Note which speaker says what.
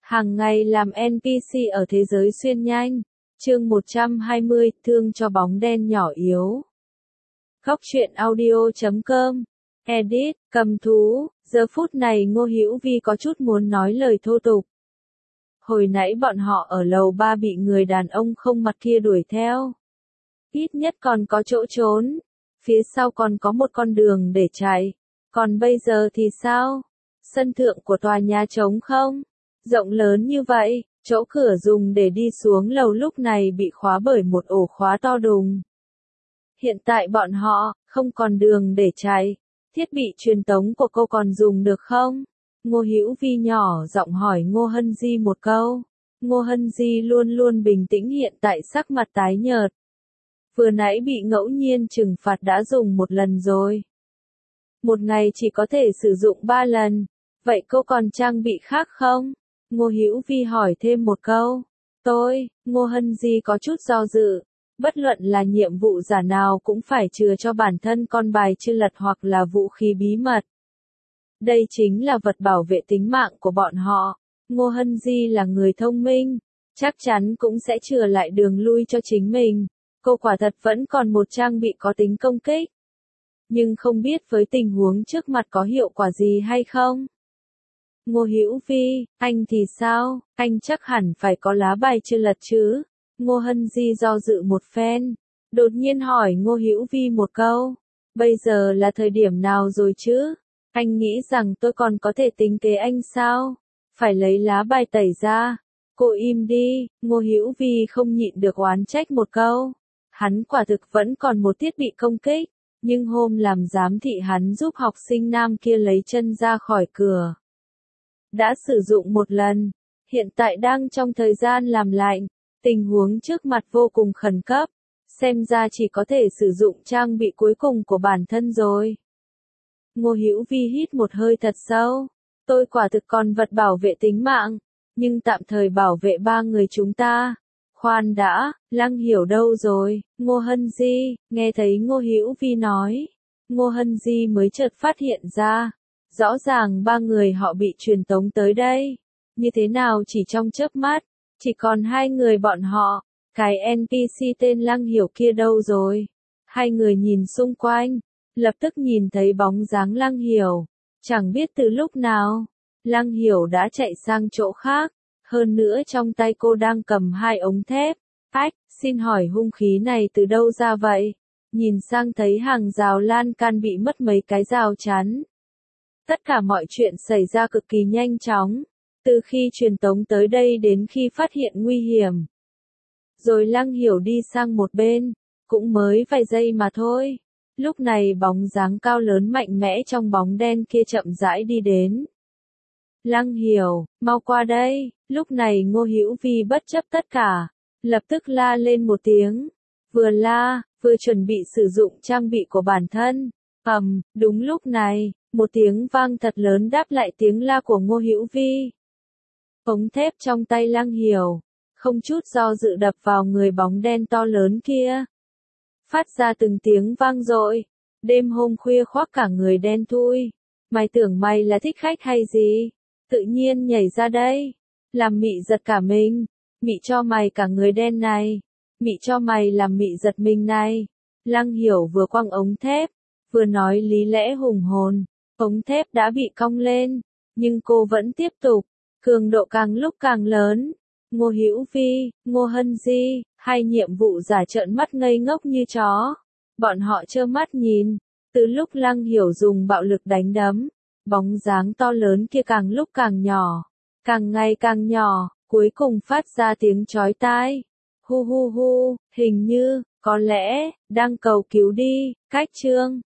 Speaker 1: Hàng ngày làm NPC ở thế giới xuyên nhanh. Chương 120, thương cho bóng đen nhỏ yếu. Góc truyện audio.com. Edit, cầm thú. Giờ phút này Ngô Hữu Vi có chút muốn nói lời thô tục. Hồi nãy bọn họ ở lầu 3 bị người đàn ông không mặt kia đuổi theo. Ít nhất còn có chỗ trốn. Phía sau còn có một con đường để chạy. Còn bây giờ thì sao? Sân thượng của tòa nhà trống không? Rộng lớn như vậy, chỗ cửa dùng để đi xuống lầu lúc này bị khóa bởi một ổ khóa to đùng. Hiện tại bọn họ không còn đường để chạy. Thiết bị truyền tống của cô còn dùng được không? Ngô Hữu Vi nhỏ giọng hỏi Ngô Hân Di một câu. Ngô Hân Di luôn luôn bình tĩnh, hiện tại sắc mặt tái nhợt. Vừa nãy bị ngẫu nhiên trừng phạt đã dùng một lần rồi. Một ngày chỉ có thể sử dụng 3 lần. Vậy cô còn trang bị khác không? Ngô Hữu Vi hỏi thêm một câu. Ngô Hân Di có chút do dự. Bất luận là nhiệm vụ giả nào cũng phải chừa cho bản thân con bài chưa lật hoặc là vũ khí bí mật. Đây chính là vật bảo vệ tính mạng của bọn họ. Ngô Hân Di là người thông minh, chắc chắn cũng sẽ chừa lại đường lui cho chính mình. Cô quả thật vẫn còn một trang bị có tính công kích. Nhưng không biết với tình huống trước mặt có hiệu quả gì hay không? Ngô Hữu Vi, anh thì sao? Anh chắc hẳn phải có lá bài chưa lật chứ? Ngô Hân Di do dự một phen, đột nhiên hỏi Ngô Hữu Vi một câu. Bây giờ là thời điểm nào rồi chứ? Anh nghĩ rằng tôi còn có thể tính kế anh sao? Phải lấy lá bài tẩy ra. Cô im đi, Ngô Hữu Vi không nhịn được oán trách một câu. Hắn quả thực vẫn còn một thiết bị công kích, nhưng hôm làm giám thị hắn giúp học sinh nam kia lấy chân ra khỏi cửa. Đã sử dụng một lần, hiện tại đang trong thời gian làm lạnh, tình huống trước mặt vô cùng khẩn cấp, xem ra chỉ có thể sử dụng trang bị cuối cùng của bản thân rồi. Ngô Hữu Vi hít một hơi thật sâu, tôi quả thực còn vật bảo vệ tính mạng, nhưng tạm thời bảo vệ 3 người chúng ta. Khoan đã, Lăng Hiểu đâu rồi? Ngô Hân Di, nghe thấy Ngô Hữu Vi nói. Ngô Hân Di mới chợt phát hiện ra. Rõ ràng 3 người họ bị truyền tống tới đây. Như thế nào chỉ trong chớp mắt, chỉ còn 2 người bọn họ. Cái NPC tên Lăng Hiểu kia đâu rồi? 2 người nhìn xung quanh, lập tức nhìn thấy bóng dáng Lăng Hiểu. Chẳng biết từ lúc nào, Lăng Hiểu đã chạy sang chỗ khác. Hơn nữa trong tay cô đang cầm 2 ống thép. Xin hỏi hung khí này từ đâu ra vậy? Nhìn sang thấy hàng rào lan can bị mất mấy cái rào chắn. Tất cả mọi chuyện xảy ra cực kỳ nhanh chóng. Từ khi truyền tống tới đây đến khi phát hiện nguy hiểm. Rồi Lăng Hiểu đi sang một bên. Cũng mới vài giây mà thôi. Lúc này bóng dáng cao lớn mạnh mẽ trong bóng đen kia chậm rãi đi đến. Lăng Hiểu, mau qua đây. Lúc này Ngô Hữu Vi bất chấp tất cả, lập tức la lên một tiếng. Vừa la, vừa chuẩn bị sử dụng trang bị của bản thân. Đúng lúc này, một tiếng vang thật lớn đáp lại tiếng la của Ngô Hữu Vi. Ống thép trong tay Lăng Hiểu, không chút do dự đập vào người bóng đen to lớn kia. Phát ra từng tiếng vang dội. Đêm hôm khuya khoác cả người đen thui. Mày tưởng mày là thích khách hay gì? Tự nhiên nhảy ra đây. Làm mị giật cả mình. Mị cho mày cả người đen này. Mị cho mày làm mị giật mình này. Lăng Hiểu vừa quăng ống thép, vừa nói lý lẽ hùng hồn. Ống thép đã bị cong lên, nhưng cô vẫn tiếp tục. Cường độ càng lúc càng lớn. Ngô Hữu Vi, Ngô Hân Di, 2 nhiệm vụ giả trợn mắt ngây ngốc như chó. Bọn họ trơ mắt nhìn. Từ lúc Lăng Hiểu dùng bạo lực đánh đấm, bóng dáng to lớn kia càng lúc càng nhỏ. Càng ngày càng nhỏ, cuối cùng phát ra tiếng chói tai. Hu hu hu, hình như, có lẽ, đang cầu cứu đi. Cách chương